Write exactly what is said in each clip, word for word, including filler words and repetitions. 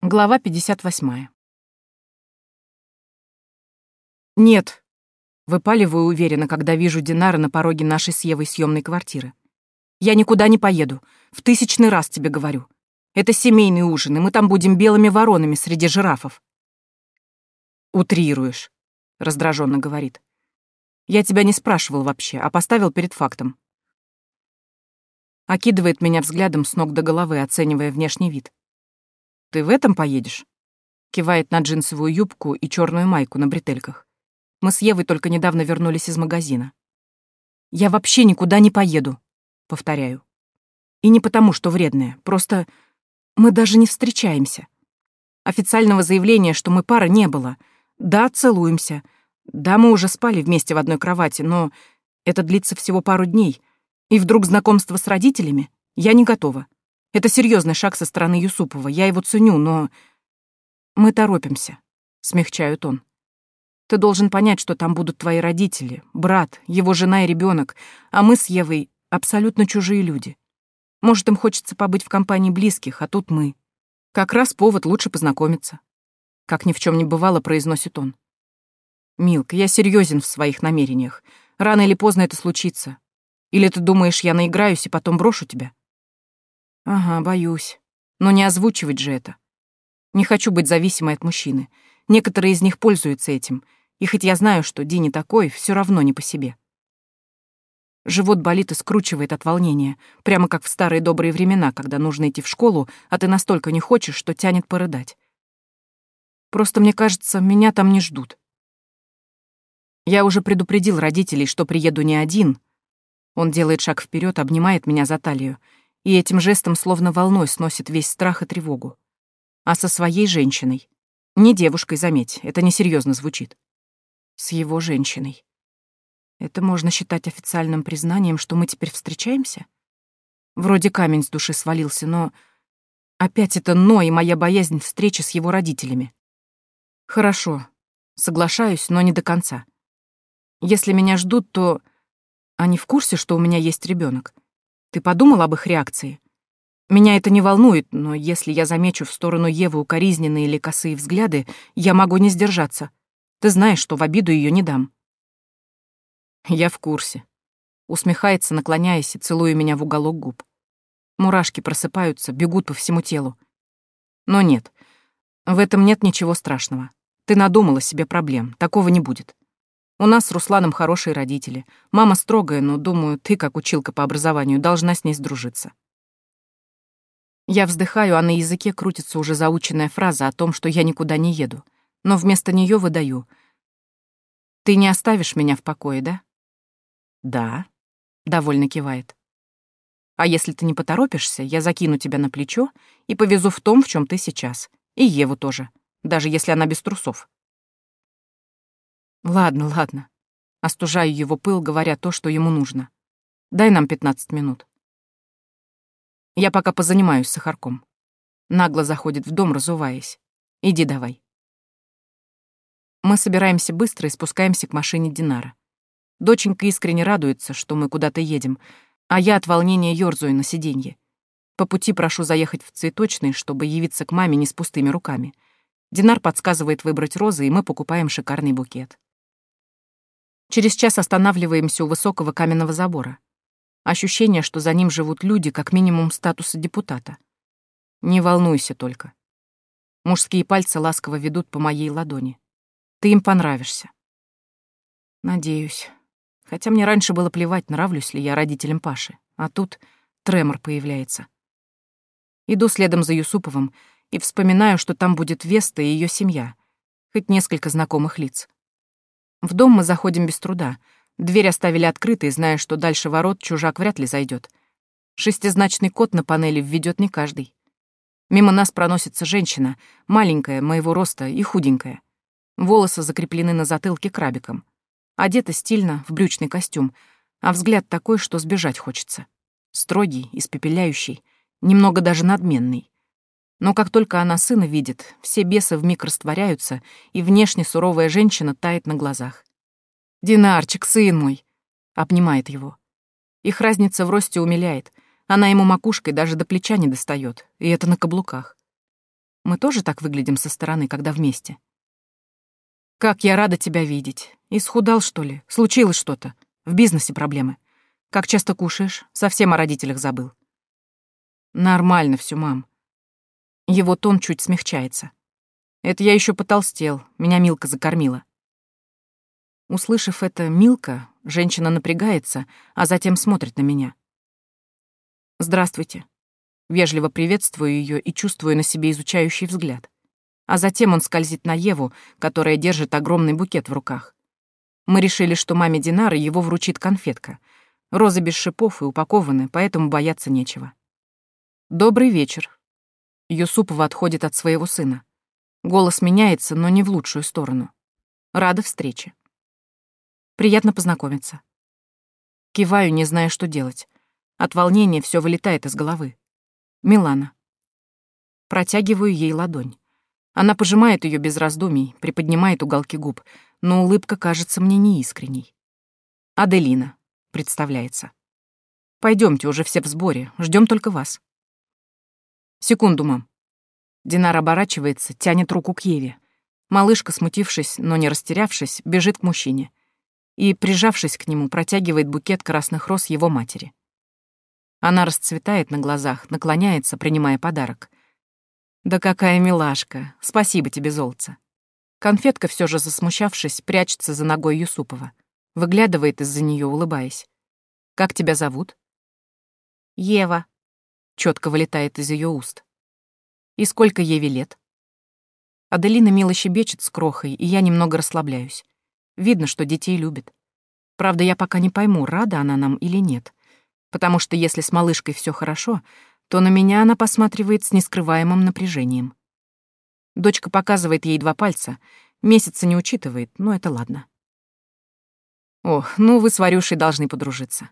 Глава пятьдесят восьмая. «Нет», — выпаливаю уверенно, когда вижу Динара на пороге нашей с Евой съемной квартиры. «Я никуда не поеду. В тысячный раз тебе говорю. Это семейный ужин, и мы там будем белыми воронами среди жирафов». «Утрируешь», — раздраженно говорит. «Я тебя не спрашивал вообще, а поставил перед фактом». Окидывает меня взглядом с ног до головы, оценивая внешний вид. «Ты в этом поедешь?» Кивает на джинсовую юбку и черную майку на бретельках. Мы с Евой только недавно вернулись из магазина. «Я вообще никуда не поеду», — повторяю. «И не потому, что вредная, просто мы даже не встречаемся. Официального заявления, что мы пара, не было. Да, целуемся. Да, мы уже спали вместе в одной кровати, но это длится всего пару дней. И вдруг знакомство с родителями? Я не готова. Это серьезный шаг со стороны Юсупова, я его ценю, но... Мы торопимся», — смягчает он. «Ты должен понять, что там будут твои родители, брат, его жена и ребенок, а мы с Евой абсолютно чужие люди. Может, им хочется побыть в компании близких, а тут мы. Как раз повод лучше познакомиться». Как ни в чем не бывало, произносит он. «Милка, я серьезен в своих намерениях. Рано или поздно это случится. Или ты думаешь, я наиграюсь и потом брошу тебя?» «Ага, боюсь. Но не озвучивать же это. Не хочу быть зависимой от мужчины. Некоторые из них пользуются этим. И хоть я знаю, что Ди не такой, все равно не по себе». Живот болит и скручивает от волнения, прямо как в старые добрые времена, когда нужно идти в школу, а ты настолько не хочешь, что тянет порыдать. Просто мне кажется, меня там не ждут. Я уже предупредил родителей, что приеду не один. Он делает шаг вперед, обнимает меня за талию, и этим жестом словно волной сносит весь страх и тревогу. А со своей женщиной. Не девушкой, заметь, это несерьезно звучит. С его женщиной. Это можно считать официальным признанием, что мы теперь встречаемся? Вроде камень с души свалился, но... Опять это «но» и моя боязнь встречи с его родителями. Хорошо, соглашаюсь, но не до конца. Если меня ждут, то... Они в курсе, что у меня есть ребенок? Ты подумал об их реакции? Меня это не волнует, но если я замечу в сторону Евы укоризненные или косые взгляды, я могу не сдержаться. Ты знаешь, что в обиду ее не дам. Я в курсе. Усмехается, наклоняясь и целуя меня в уголок губ. Мурашки просыпаются, бегут по всему телу. Но нет, в этом нет ничего страшного. Ты надумала себе проблем, такого не будет. У нас с Русланом хорошие родители. Мама строгая, но, думаю, ты, как училка по образованию, должна с ней сдружиться. Я вздыхаю, а на языке крутится уже заученная фраза о том, что я никуда не еду. Но вместо нее выдаю. «Ты не оставишь меня в покое, да?» «Да», — довольно кивает. «А если ты не поторопишься, я закину тебя на плечо и повезу в том, в чем ты сейчас. И Еву тоже, даже если она без трусов». «Ладно, ладно». Остужаю его пыл, говоря то, что ему нужно. «Дай нам пятнадцать минут». Я пока позанимаюсь с Сахарком. Нагло заходит в дом, разуваясь. Иди давай. Мы собираемся быстро и спускаемся к машине Динара. Доченька искренне радуется, что мы куда-то едем, а я от волнения ёрзаю на сиденье. По пути прошу заехать в цветочный, чтобы явиться к маме не с пустыми руками. Динар подсказывает выбрать розы, и мы покупаем шикарный букет. Через час останавливаемся у высокого каменного забора. Ощущение, что за ним живут люди, как минимум статуса депутата. Не волнуйся только. Мужские пальцы ласково ведут по моей ладони. Ты им понравишься. Надеюсь. Хотя мне раньше было плевать, нравлюсь ли я родителям Паши. А тут тремор появляется. Иду следом за Юсуповым и вспоминаю, что там будет Веста и ее семья. Хоть несколько знакомых лиц. В дом мы заходим без труда. Дверь оставили открытой, зная, что дальше ворот чужак вряд ли зайдет. Шестизначный код на панели введет не каждый. Мимо нас проносится женщина, маленькая, моего роста и худенькая. Волосы закреплены на затылке крабиком. Одета стильно, в брючный костюм, а взгляд такой, что сбежать хочется. Строгий, испепеляющий, немного даже надменный. Но как только она сына видит, все бесы вмиг растворяются, и внешне суровая женщина тает на глазах. «Динарчик, сын мой!» — обнимает его. Их разница в росте умиляет. Она ему макушкой даже до плеча не достает, и это на каблуках. Мы тоже так выглядим со стороны, когда вместе. Как я рада тебя видеть. Исхудал, что ли? Случилось что-то? В бизнесе проблемы? Как часто кушаешь? Совсем о родителях забыл. Нормально все, мам. Его тон чуть смягчается. Это я еще потолстел, меня Милка закормила. Услышав это «Милка», женщина напрягается, а затем смотрит на меня. «Здравствуйте». Вежливо приветствую ее и чувствую на себе изучающий взгляд. А затем он скользит на Еву, которая держит огромный букет в руках. Мы решили, что маме Динары его вручит конфетка. Розы без шипов и упакованы, поэтому бояться нечего. «Добрый вечер». Юсупова отходит от своего сына. Голос меняется, но не в лучшую сторону. Рада встрече. Приятно познакомиться. Киваю, не зная, что делать. От волнения все вылетает из головы. Милана. Протягиваю ей ладонь. Она пожимает ее без раздумий, приподнимает уголки губ, но улыбка кажется мне неискренней. Аделина. Представляется. Пойдемте, уже все в сборе, ждем только вас. Секунду, мам. Динар оборачивается, тянет руку к Еве. Малышка, смутившись, но не растерявшись, бежит к мужчине и, прижавшись к нему, протягивает букет красных роз его матери. Она расцветает на глазах, наклоняется, принимая подарок. «Да какая милашка! Спасибо тебе, золотце!» Конфетка, все же засмущавшись, прячется за ногой Юсупова. Выглядывает из-за нее, улыбаясь. «Как тебя зовут?» «Ева», — четко вылетает из ее уст. «И сколько Еве лет?» Аделина мило щебечет с крохой, и я немного расслабляюсь. Видно, что детей любит. Правда, я пока не пойму, рада она нам или нет. Потому что если с малышкой все хорошо, то на меня она посматривает с нескрываемым напряжением. Дочка показывает ей два пальца, месяца не учитывает, но это ладно. Ох, ну вы с Варюшей должны подружиться.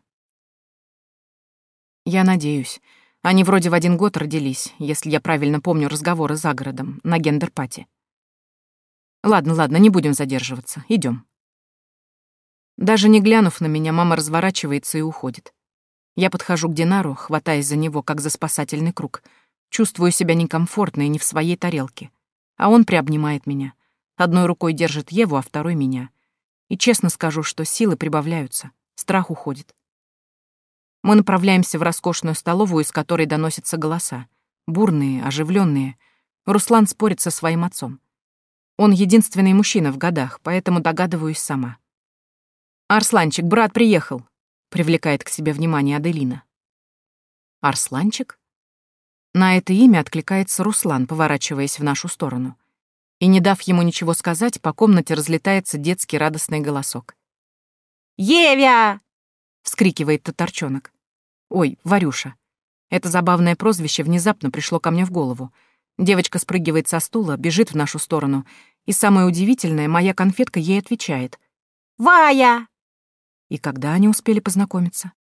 Я надеюсь. Они вроде в один год родились, если я правильно помню разговоры за городом, на гендер-пати. Ладно, ладно, не будем задерживаться, идем. Даже не глянув на меня, мама разворачивается и уходит. Я подхожу к Динару, хватаясь за него, как за спасательный круг. Чувствую себя некомфортно и не в своей тарелке. А он приобнимает меня. Одной рукой держит Еву, а второй — меня. И честно скажу, что силы прибавляются, страх уходит. Мы направляемся в роскошную столовую, из которой доносятся голоса. Бурные, оживленные. Руслан спорит со своим отцом. Он единственный мужчина в годах, поэтому догадываюсь сама. «Арсланчик, брат приехал», — привлекает к себе внимание Аделина. «Арсланчик?» На это имя откликается Руслан, поворачиваясь в нашу сторону. И, не дав ему ничего сказать, по комнате разлетается детский радостный голосок. «Евя!» — вскрикивает татарчонок. «Ой, Варюша». Это забавное прозвище внезапно пришло ко мне в голову. Девочка спрыгивает со стула, бежит в нашу сторону, и самое удивительное, моя конфетка ей отвечает. «Вая!» И когда они успели познакомиться?